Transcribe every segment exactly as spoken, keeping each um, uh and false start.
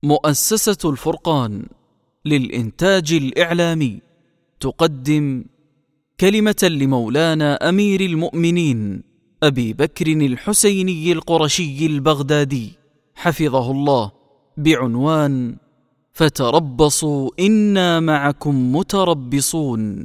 مؤسسة الفرقان للإنتاج الإعلامي تقدم كلمة لمولانا أمير المؤمنين أبي بكر الحسيني القرشي البغدادي حفظه الله بعنوان: فتربصوا إنا معكم متربصون.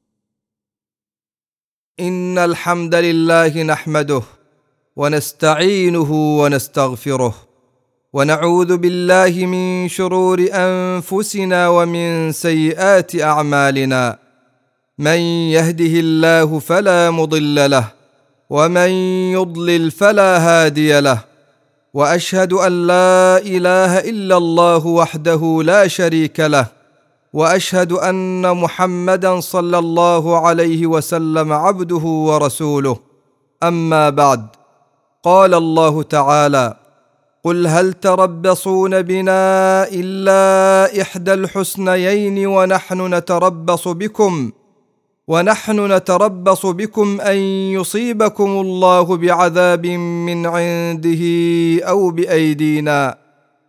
إن الحمد لله نحمده ونستعينه ونستغفره ونعوذ بالله من شرور أنفسنا ومن سيئات أعمالنا. من يهده الله فلا مضل له ومن يضلل فلا هادي له، وأشهد أن لا إله إلا الله وحده لا شريك له، وأشهد أن محمدا صلى الله عليه وسلم عبده ورسوله. أما بعد، قال الله تعالى: قل هل تربصون بنا إلا إحدى الحسنيين ونحن نتربص بكم ونحن نتربص بكم أن يصيبكم الله بعذاب من عنده أو بأيدينا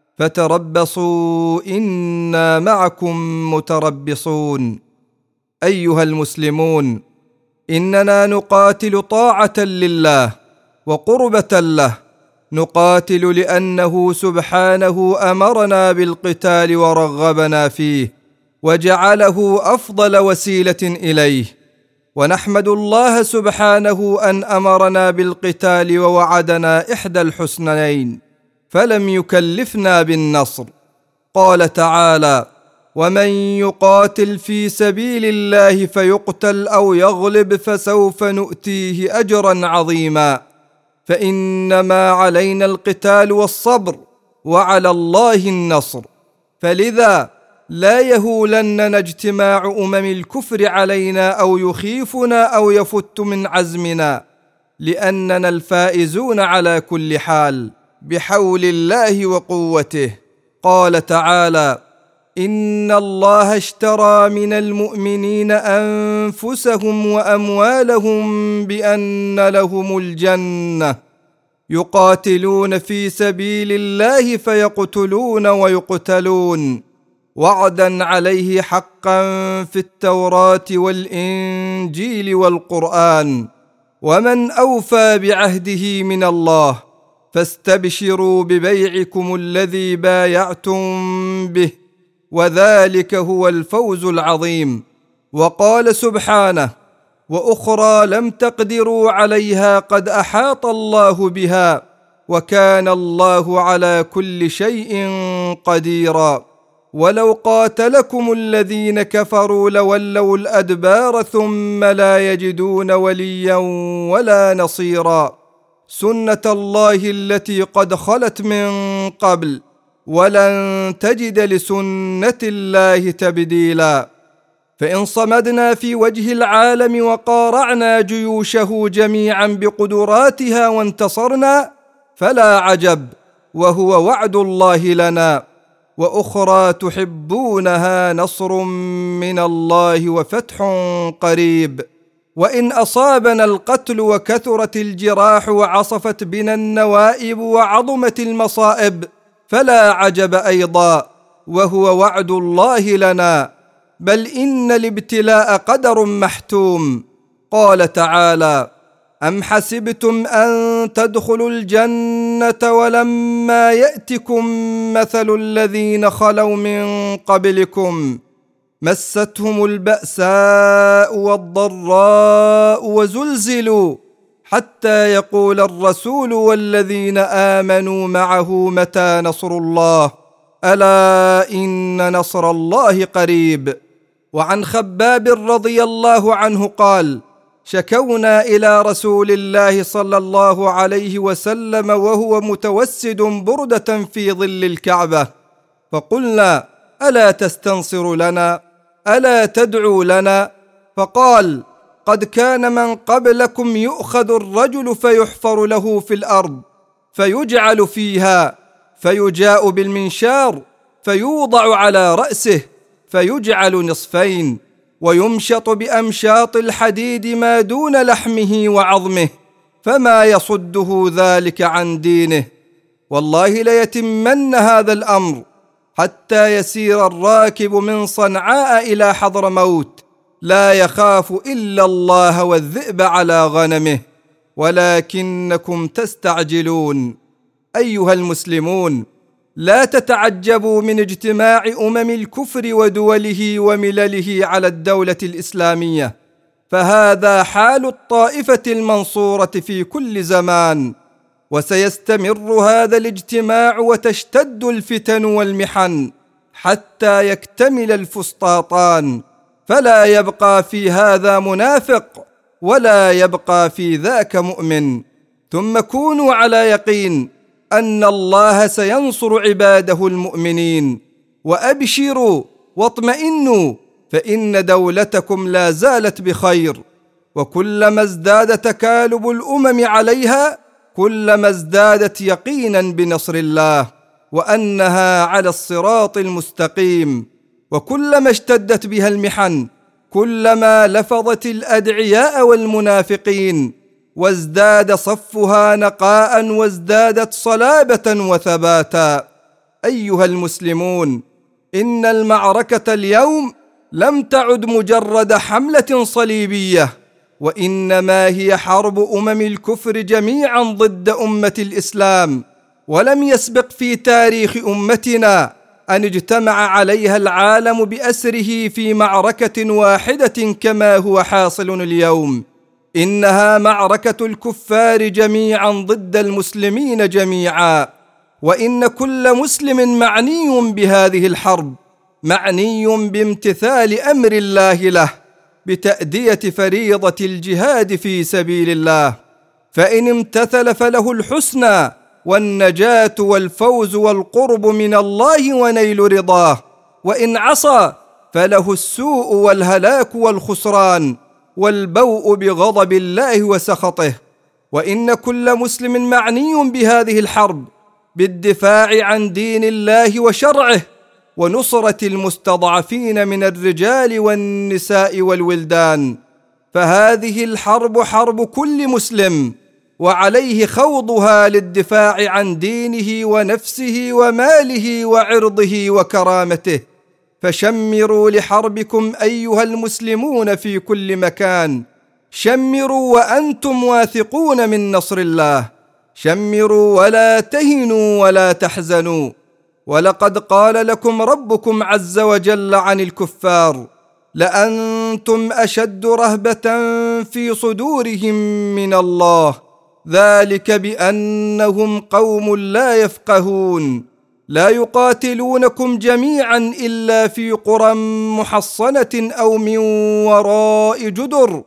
فتربصوا إنا معكم متربصون. أيها المسلمون، إننا نقاتل طاعة لله وقربة له، نقاتل لأنه سبحانه أمرنا بالقتال ورغبنا فيه وجعله أفضل وسيلة إليه، ونحمد الله سبحانه أن أمرنا بالقتال ووعدنا إحدى الحسنيين فلم يكلفنا بالنصر. قال تعالى: ومن يقاتل في سبيل الله فيقتل أو يغلب فسوف نؤتيه أجرا عظيما، فإنما علينا القتال والصبر وعلى الله النصر. فلذا لا يهولننا اجتماع أمم الكفر علينا أو يخيفنا أو يفت من عزمنا، لأننا الفائزون على كل حال بحول الله وقوته. قال تعالى: إن الله اشترى من المؤمنين أنفسهم وأموالهم بأن لهم الجنة يقاتلون في سبيل الله فيقتلون ويقتلون، وعدا عليه حقا في التوراة والإنجيل والقرآن، ومن أوفى بعهده من الله، فاستبشروا ببيعكم الذي بايعتم به، وذلك هو الفوز العظيم. وقال سبحانه: وأخرى لم تقدروا عليها قد أحاط الله بها وكان الله على كل شيء قديرا. ولو قاتلكم الذين كفروا لولوا الأدبار ثم لا يجدون وليا ولا نصيرا. سنة الله التي قد خلت من قبل ولن تجد لسنة الله تبديلا. فإن صمدنا في وجه العالم وقارعنا جيوشه جميعا بقدراتها وانتصرنا فلا عجب، وهو وعد الله لنا. وأخرى تحبونها نصر من الله وفتح قريب. وإن أصابنا القتل وكثرت الجراح وعصفت بنا النوائب وعظمت المصائب فلا عجب أيضا، وهو وعد الله لنا. بل إن الابتلاء قدر محتوم. قال تعالى: أم حسبتم أن تدخلوا الجنة ولما يأتكم مثل الذين خلوا من قبلكم مستهم البأساء والضراء وزلزلوا حتى يقول الرسول والذين آمنوا معه متى نصر الله، ألا إن نصر الله قريب. وعن خباب رضي الله عنه قال: شكونا إلى رسول الله صلى الله عليه وسلم وهو متوسد بردة في ظل الكعبة، فقلنا: ألا تستنصر لنا؟ ألا تدعو لنا؟ فقال: قد كان من قبلكم يؤخذ الرجل فيحفر له في الأرض فيجعل فيها، فيجاء بالمنشار فيوضع على رأسه فيجعل نصفين، ويمشط بأمشاط الحديد ما دون لحمه وعظمه، فما يصده ذلك عن دينه. والله ليتمن هذا الأمر حتى يسير الراكب من صنعاء إلى حضرموت لا يخاف إلا الله والذئب على غنمه، ولكنكم تستعجلون. أيها المسلمون، لا تتعجبوا من اجتماع أمم الكفر ودوله وملله على الدولة الإسلامية، فهذا حال الطائفة المنصورة في كل زمان، وسيستمر هذا الاجتماع وتشتد الفتن والمحن حتى يكتمل الفسطاطان، فلا يبقى في هذا منافق ولا يبقى في ذاك مؤمن. ثم كونوا على يقين أن الله سينصر عباده المؤمنين، وأبشروا واطمئنوا فإن دولتكم لا زالت بخير، وكلما ازداد تكالب الأمم عليها كلما ازدادت يقينا بنصر الله وأنها على الصراط المستقيم، وكلما اشتدت بها المحن كلما لفظت الأدعياء والمنافقين، وازداد صفها نقاء وازدادت صلابة وثباتا. أيها المسلمون، إن المعركة اليوم لم تعد مجرد حملة صليبية، وإنما هي حرب أمم الكفر جميعا ضد أمة الإسلام، ولم يسبق في تاريخ أمتنا أن اجتمع عليها العالم بأسره في معركة واحدة كما هو حاصل اليوم. إنها معركة الكفار جميعا ضد المسلمين جميعا، وإن كل مسلم معني بهذه الحرب، معني بامتثال أمر الله له بتأدية فريضة الجهاد في سبيل الله، فإن امتثل فله الحسنى والنجاة والفوز والقرب من الله ونيل رضاه، وإن عصى فله السوء والهلاك والخسران والبوء بغضب الله وسخطه. وإن كل مسلم معني بهذه الحرب بالدفاع عن دين الله وشرعه ونصرة المستضعفين من الرجال والنساء والولدان، فهذه الحرب حرب كل مسلم، وعليه خوضها للدفاع عن دينه ونفسه وماله وعرضه وكرامته. فشمروا لحربكم أيها المسلمون في كل مكان، شمروا وأنتم واثقون من نصر الله، شمروا ولا تهنوا ولا تحزنوا. ولقد قال لكم ربكم عز وجل عن الكفار: لأنتم أشد رهبة في صدورهم من الله، ذلك بأنهم قوم لا يفقهون، لا يقاتلونكم جميعا إلا في قرى محصنة أو من وراء جدر،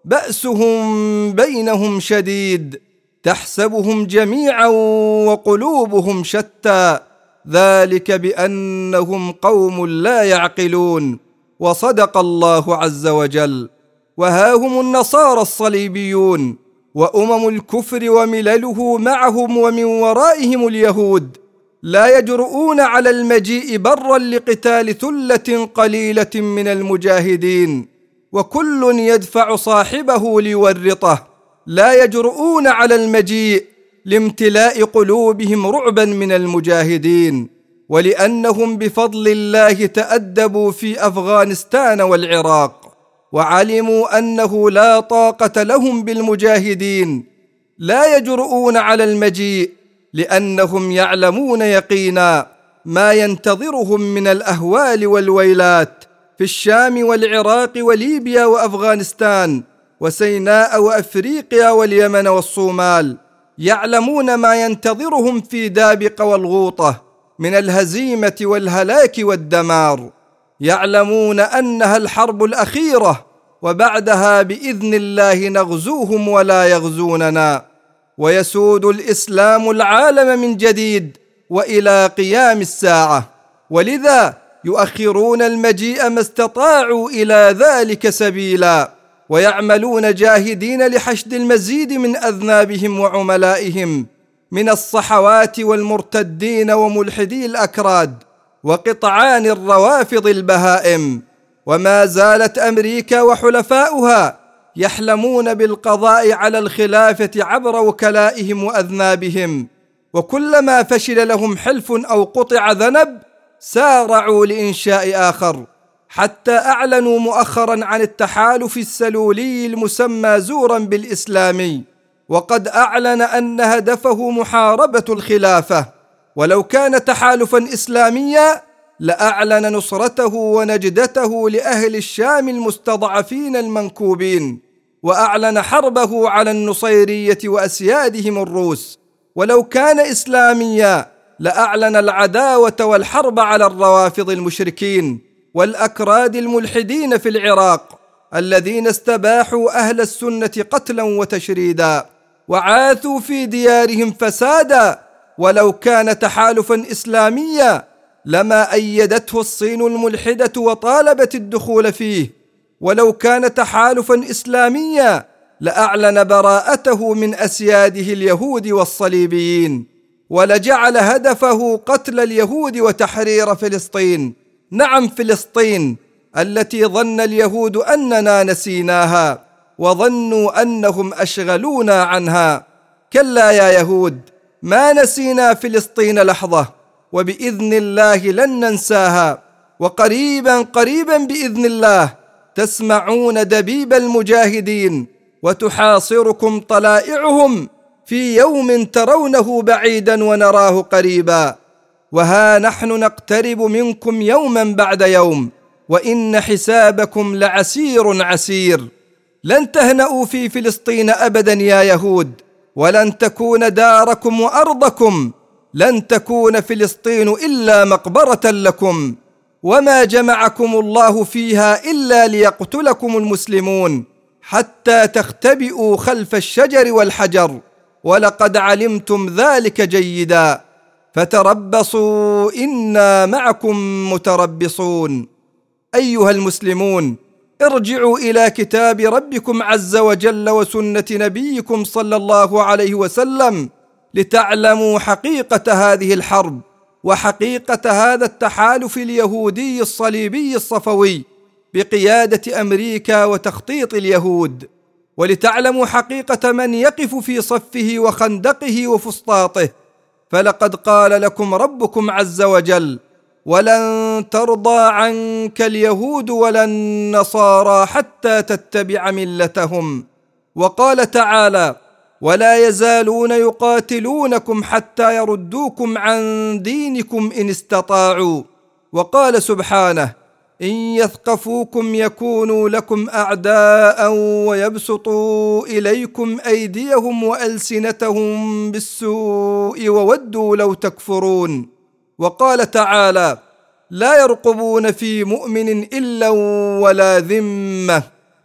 بأسهم بينهم شديد، تحسبهم جميعا وقلوبهم شتى، ذلك بأنهم قوم لا يعقلون. وصدق الله عز وجل. وها هم النصارى الصليبيون وأمم الكفر وملله معهم ومن ورائهم اليهود، لا يجرؤون على المجيء برا لقتال ثلة قليلة من المجاهدين، وكل يدفع صاحبه ليورطه، لا يجرؤون على المجيء لامتلاء قلوبهم رعبا من المجاهدين، ولأنهم بفضل الله تأدبوا في أفغانستان والعراق، وعلموا أنه لا طاقة لهم بالمجاهدين، لا يجرؤون على المجيء لأنهم يعلمون يقينا ما ينتظرهم من الأهوال والويلات في الشام والعراق وليبيا وأفغانستان وسيناء وأفريقيا واليمن والصومال، يعلمون ما ينتظرهم في دابق والغوطة من الهزيمة والهلاك والدمار، يعلمون أنها الحرب الأخيرة، وبعدها بإذن الله نغزوهم ولا يغزوننا، ويسود الإسلام العالم من جديد وإلى قيام الساعة، ولذا يؤخرون المجيء ما استطاعوا إلى ذلك سبيلا، ويعملون جاهدين لحشد المزيد من أذنابهم وعملائهم من الصحوات والمرتدين وملحدي الأكراد وقطعان الروافض البهائم. وما زالت أمريكا وحلفاؤها يحلمون بالقضاء على الخلافة عبر وكلائهم وأذنابهم، وكلما فشل لهم حلف أو قطع ذنب سارعوا لإنشاء آخر، حتى أعلنوا مؤخرا عن التحالف السلولي المسمى زورا بالإسلامي، وقد أعلن أن هدفه محاربة الخلافة. ولو كان تحالفا إسلاميا لأعلن نصرته ونجدته لأهل الشام المستضعفين المنكوبين، وأعلن حربه على النصيرية وأسيادهم الروس. ولو كان إسلاميا لأعلن العداوة والحرب على الروافض المشركين والأكراد الملحدين في العراق، الذين استباحوا أهل السنة قتلا وتشريدا وعاثوا في ديارهم فسادا. ولو كان تحالفا إسلاميا لما أيدته الصين الملحدة وطالبت الدخول فيه. ولو كان تحالفا إسلاميا لأعلن براءته من أسياده اليهود والصليبيين، ولجعل هدفه قتل اليهود وتحرير فلسطين. نعم، فلسطين التي ظن اليهود أننا نسيناها وظنوا أنهم أشغلونا عنها. كلا يا يهود، ما نسينا فلسطين لحظة، وبإذن الله لن ننساها. وقريبا قريبا بإذن الله تسمعون دبيب المجاهدين وتحاصركم طلائعهم في يوم ترونه بعيدا ونراه قريبا. وها نحن نقترب منكم يوما بعد يوم، وإن حسابكم لعسير عسير. لن تهنأوا في فلسطين أبدا يا يهود، ولن تكون داركم وأرضكم، لن تكون فلسطين إلا مقبرة لكم، وما جمعكم الله فيها إلا ليقتلكم المسلمون حتى تختبئوا خلف الشجر والحجر، ولقد علمتم ذلك جيدا. فتربصوا إنا معكم متربصون. أيها المسلمون، ارجعوا إلى كتاب ربكم عز وجل وسنة نبيكم صلى الله عليه وسلم لتعلموا حقيقة هذه الحرب وحقيقة هذا التحالف اليهودي الصليبي الصفوي بقيادة أمريكا وتخطيط اليهود، ولتعلموا حقيقة من يقف في صفه وخندقه وفسطاطه. فلقد قال لكم ربكم عز وجل: ولن ترضى عنك اليهود ولا النصارى حتى تتبع ملتهم. وقال تعالى: ولا يزالون يقاتلونكم حتى يردوكم عن دينكم إن استطاعوا. وقال سبحانه: إن يثقفوكم يكونوا لكم أعداء ويبسطوا إليكم أيديهم وألسنتهم بالسوء وودوا لو تكفرون. وقال تعالى: لا يرقبون في مؤمن إلا ولا ذمة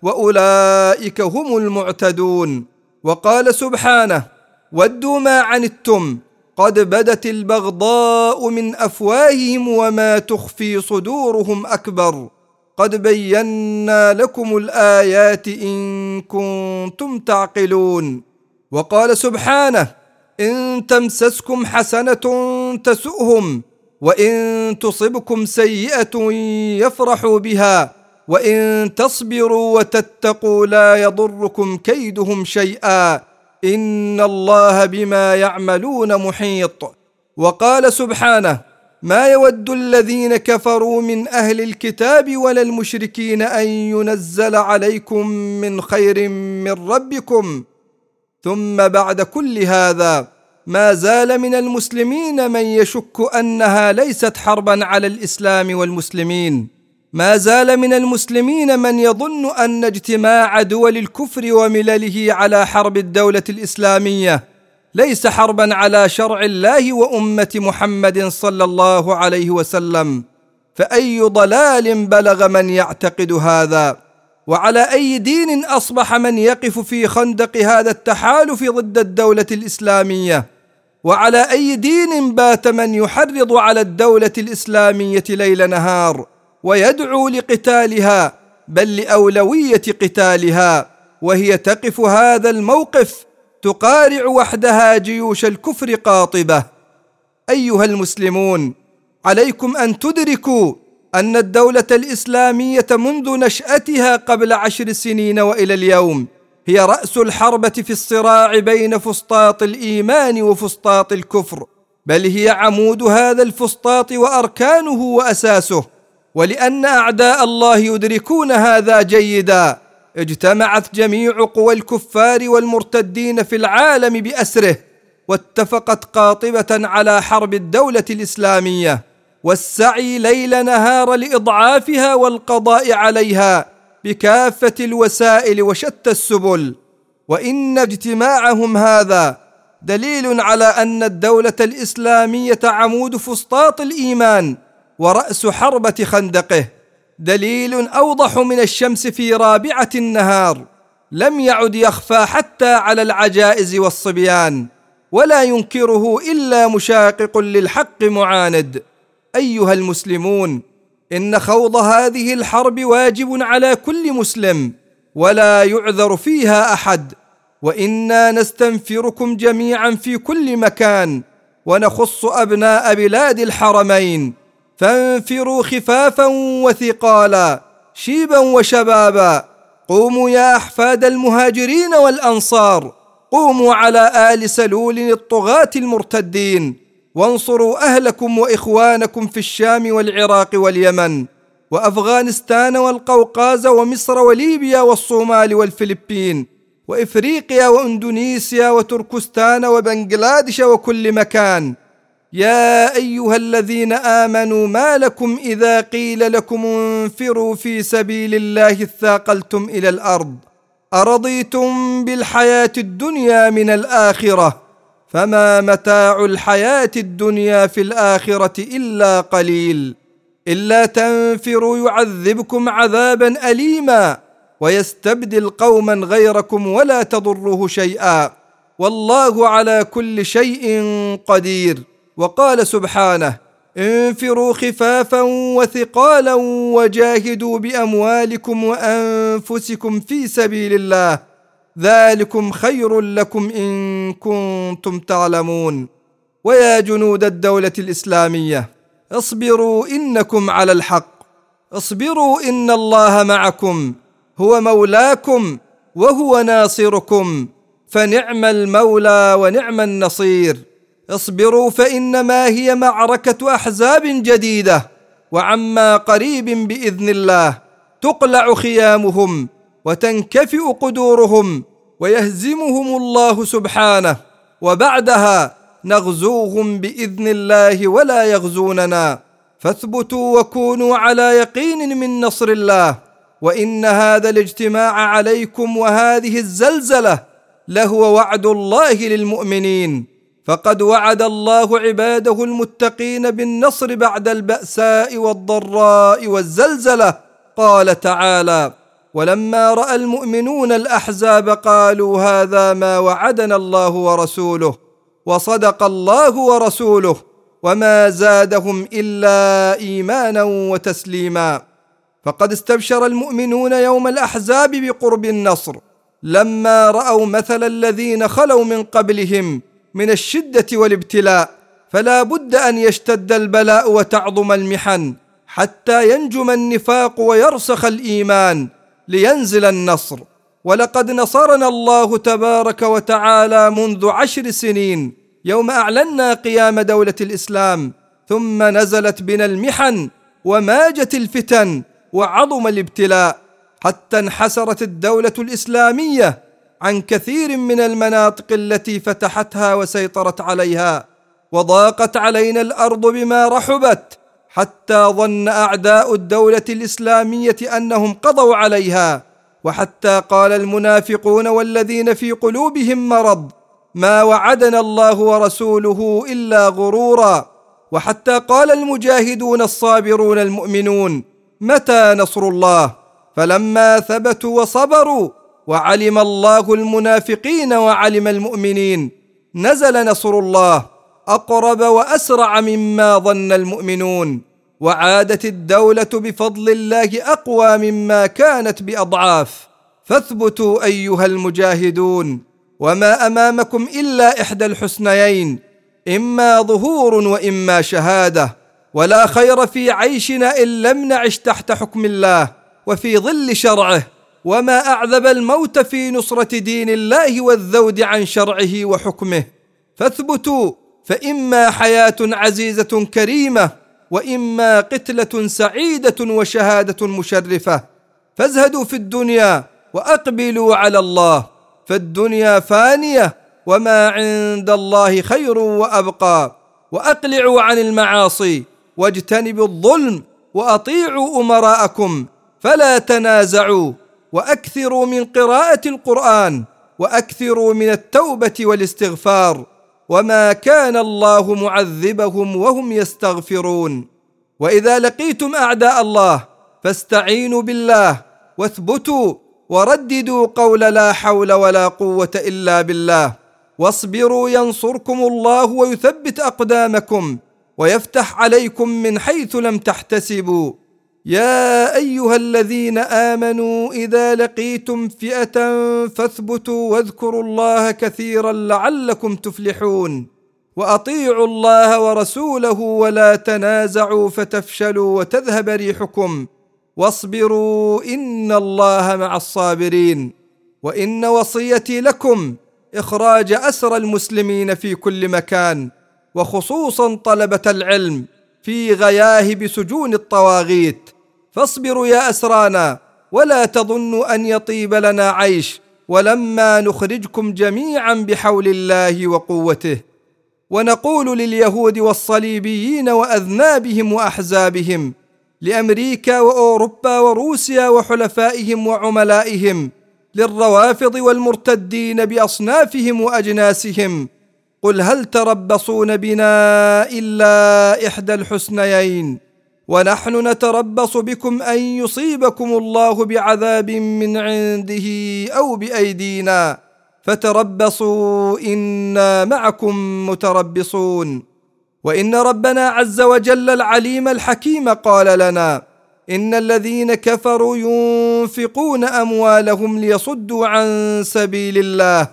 وأولئك هم المعتدون. وقال سبحانه: ودوا ما عنتم قد بدت البغضاء من أفواههم وما تخفي صدورهم أكبر قد بينا لكم الآيات إن كنتم تعقلون. وقال سبحانه: إن تمسسكم حسنة تسؤهم وإن تصبكم سيئة يفرحوا بها وإن تصبروا وتتقوا لا يضركم كيدهم شيئا إن الله بما يعملون محيط. وقال سبحانه: ما يود الذين كفروا من أهل الكتاب ولا المشركين أن ينزل عليكم من خير من ربكم. ثم بعد كل هذا ما زال من المسلمين من يشك أنها ليست حربا على الإسلام والمسلمين، ما زال من المسلمين من يظن أن اجتماع دول الكفر وملله على حرب الدولة الإسلامية ليس حربا على شرع الله وأمة محمد صلى الله عليه وسلم. فأي ضلال بلغ من يعتقد هذا؟ وعلى أي دين أصبح من يقف في خندق هذا التحالف ضد الدولة الإسلامية؟ وعلى أي دين بات من يحرض على الدولة الإسلامية ليل نهار ويدعو لقتالها، بل لأولوية قتالها، وهي تقف هذا الموقف تقارع وحدها جيوش الكفر قاطبة؟ أيها المسلمون، عليكم أن تدركوا أن الدولة الإسلامية منذ نشأتها قبل عشر سنين وإلى اليوم هي رأس الحربة في الصراع بين فسطاط الإيمان وفسطاط الكفر، بل هي عمود هذا الفسطاط وأركانه وأساسه. ولأن أعداء الله يدركون هذا جيدا، اجتمعت جميع قوى الكفار والمرتدين في العالم بأسره، واتفقت قاطبة على حرب الدولة الإسلامية والسعي ليل نهار لإضعافها والقضاء عليها بكافة الوسائل وشتى السبل. وإن اجتماعهم هذا دليل على أن الدولة الإسلامية عمود فسطاط الإيمان ورأس حربة خندقه، دليل أوضح من الشمس في رابعة النهار، لم يعد يخفى حتى على العجائز والصبيان، ولا ينكره إلا مشاقق للحق معاند. أيها المسلمون، إن خوض هذه الحرب واجب على كل مسلم، ولا يعذر فيها أحد، وإنا نستنفركم جميعا في كل مكان، ونخص أبناء بلاد الحرمين، فانفروا خفافا وثقالا، شيبا وشبابا، قوموا يا أحفاد المهاجرين والأنصار، قوموا على آل سلول الطغاة المرتدين، وانصروا أهلكم وإخوانكم في الشام والعراق واليمن وأفغانستان والقوقاز ومصر وليبيا والصومال والفلبين وإفريقيا وإندونيسيا وتركستان وبنغلاديش وكل مكان. يا أيها الذين آمنوا ما لكم إذا قيل لكم انفروا في سبيل الله اثاقلتم إلى الأرض، أرضيتم بالحياة الدنيا من الآخرة، فما متاع الحياة الدنيا في الآخرة إلا قليل، إلا تنفروا يعذبكم عذابا أليما ويستبدل قوما غيركم ولا تضره شيئا، والله على كل شيء قدير. وقال سبحانه: انفروا خفافا وثقالا وجاهدوا بأموالكم وأنفسكم في سبيل الله، ذلكم خير لكم إن كنتم تعلمون. ويا جنود الدولة الإسلامية، اصبروا إنكم على الحق، اصبروا إن الله معكم، هو مولاكم وهو ناصركم، فنعم المولى ونعم النصير. اصبروا فإنما هي معركة أحزاب جديدة، وعما قريب بإذن الله تقلع خيامهم وتنكفئ قدورهم ويهزمهم الله سبحانه، وبعدها نغزوهم بإذن الله ولا يغزوننا. فاثبتوا وكونوا على يقين من نصر الله. وإن هذا الاجتماع عليكم وهذه الزلزلة لهو وعد الله للمؤمنين، فقد وعد الله عباده المتقين بالنصر بعد البأساء والضراء والزلزلة. قال تعالى: ولما رأى المؤمنون الأحزاب قالوا هذا ما وعدنا الله ورسوله، وصدق الله ورسوله، وما زادهم إلا إيمانا وتسليما. فقد استبشر المؤمنون يوم الأحزاب بقرب النصر، لما رأوا مثل الذين خلوا من قبلهم من الشدة والابتلاء، فلا بد أن يشتد البلاء وتعظم المحن حتى ينجم النفاق ويرسخ الإيمان لينزل النصر. ولقد نصرنا الله تبارك وتعالى منذ عشر سنين يوم أعلنا قيام دولة الإسلام، ثم نزلت بنا المحن وماجت الفتن وعظم الابتلاء، حتى انحسرت الدولة الإسلامية عن كثير من المناطق التي فتحتها وسيطرت عليها، وضاقت علينا الأرض بما رحبت، حتى ظن أعداء الدولة الإسلامية أنهم قضوا عليها، وحتى قال المنافقون والذين في قلوبهم مرض: ما وعدنا الله ورسوله إلا غرورا. وحتى قال المجاهدون الصابرون المؤمنون: متى نصر الله؟ فلما ثبتوا وصبروا وعلم الله المنافقين وعلم المؤمنين، نزل نصر الله أقرب وأسرع مما ظن المؤمنون، وعادت الدولة بفضل الله أقوى مما كانت بأضعاف. فاثبتوا أيها المجاهدون، وما أمامكم إلا إحدى الحسنيين، إما ظهور وإما شهادة، ولا خير في عيشنا إن لم نعش تحت حكم الله وفي ظل شرعه، وما أعذب الموت في نصرة دين الله والذود عن شرعه وحكمه. فاثبتوا فإما حياة عزيزة كريمة، وإما قتلة سعيدة وشهادة مشرفة. فازهدوا في الدنيا وأقبلوا على الله، فالدنيا فانية وما عند الله خير وأبقى. وأقلعوا عن المعاصي واجتنبوا الظلم، وأطيعوا أمراءكم فلا تنازعوا، وأكثروا من قراءة القرآن، وأكثروا من التوبة والاستغفار، وما كان الله معذبهم وهم يستغفرون. وإذا لقيتم أعداء الله فاستعينوا بالله واثبتوا، ورددوا قول لا حول ولا قوة إلا بالله، واصبروا ينصركم الله ويثبت أقدامكم، ويفتح عليكم من حيث لم تحتسبوا. يا أيها الذين آمنوا إذا لقيتم فئة فاثبتوا واذكروا الله كثيرا لعلكم تفلحون. وأطيعوا الله ورسوله ولا تنازعوا فتفشلوا وتذهب ريحكم، واصبروا إن الله مع الصابرين. وإن وصيتي لكم إخراج أسرى المسلمين في كل مكان، وخصوصا طلبة العلم في غياهب سجون الطواغيت. فاصبروا يا أسرانا، ولا تظنوا أن يطيب لنا عيش ولما نخرجكم جميعا بحول الله وقوته. ونقول لليهود والصليبيين وأذنابهم وأحزابهم، لأمريكا وأوروبا وروسيا وحلفائهم وعملائهم، للروافض والمرتدين بأصنافهم وأجناسهم، قل هل تربصون بنا إلا إحدى الحسنيين، ونحن نتربص بكم أن يصيبكم الله بعذاب من عنده أو بأيدينا، فتربصوا إنا معكم متربصون. وإن ربنا عز وجل العليم الحكيم قال لنا: إن الذين كفروا ينفقون أموالهم ليصدوا عن سبيل الله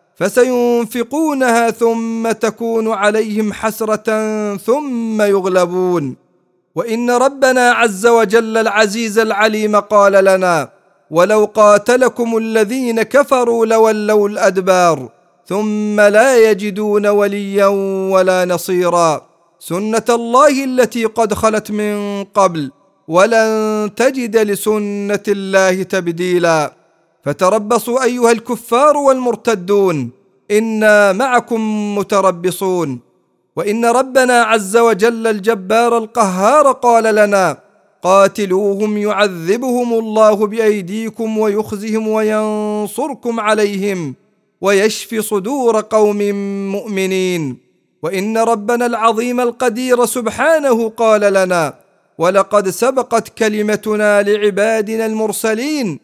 فسينفقونها ثم تكون عليهم حسرة ثم يغلبون. وإن ربنا عز وجل العزيز العليم قال لنا: ولو قاتلكم الذين كفروا لولوا الأدبار ثم لا يجدون وليا ولا نصيرا، سنة الله التي قد خلت من قبل ولن تجد لسنة الله تبديلا. فتربصوا أيها الكفار والمرتدون، إنا معكم متربصون. وإن ربنا عز وجل الجبار القهار قال لنا: قاتلوهم يعذبهم الله بأيديكم ويخزهم وينصركم عليهم ويشفي صدور قوم مؤمنين. وإن ربنا العظيم القدير سبحانه قال لنا: ولقد سبقت كلمتنا لعبادنا المرسلين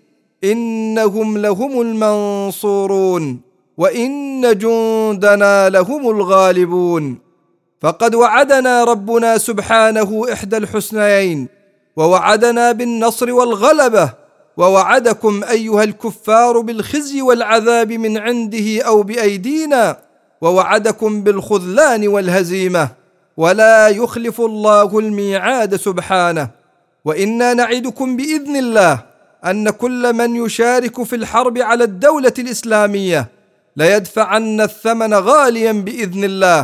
إنهم لهم المنصورون وإن جندنا لهم الغالبون. فقد وعدنا ربنا سبحانه إحدى الحسنيين، ووعدنا بالنصر والغلبة، ووعدكم أيها الكفار بالخزي والعذاب من عنده أو بأيدينا، ووعدكم بالخذلان والهزيمة، ولا يخلف الله الميعاد سبحانه. وإنا نعدكم بإذن الله أن كل من يشارك في الحرب على الدولة الإسلامية ليدفعن الثمن غاليا بإذن الله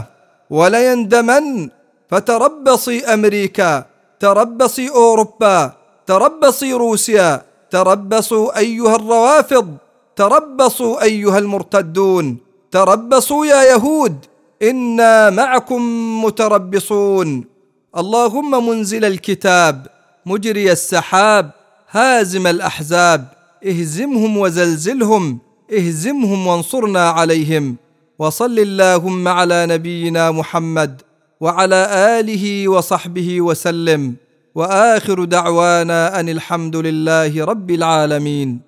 وليندمن. فتربصي أمريكا، تربصي أوروبا، تربصي روسيا، تربصوا أيها الروافض، تربصوا أيها المرتدون، تربصوا يا يهود، إنا معكم متربصون. اللهم منزل الكتاب، مجري السحاب، هازم الأحزاب، اهزمهم وزلزلهم، اهزمهم وانصرنا عليهم. وصل اللهم على نبينا محمد وعلى آله وصحبه وسلم، وآخر دعوانا أن الحمد لله رب العالمين.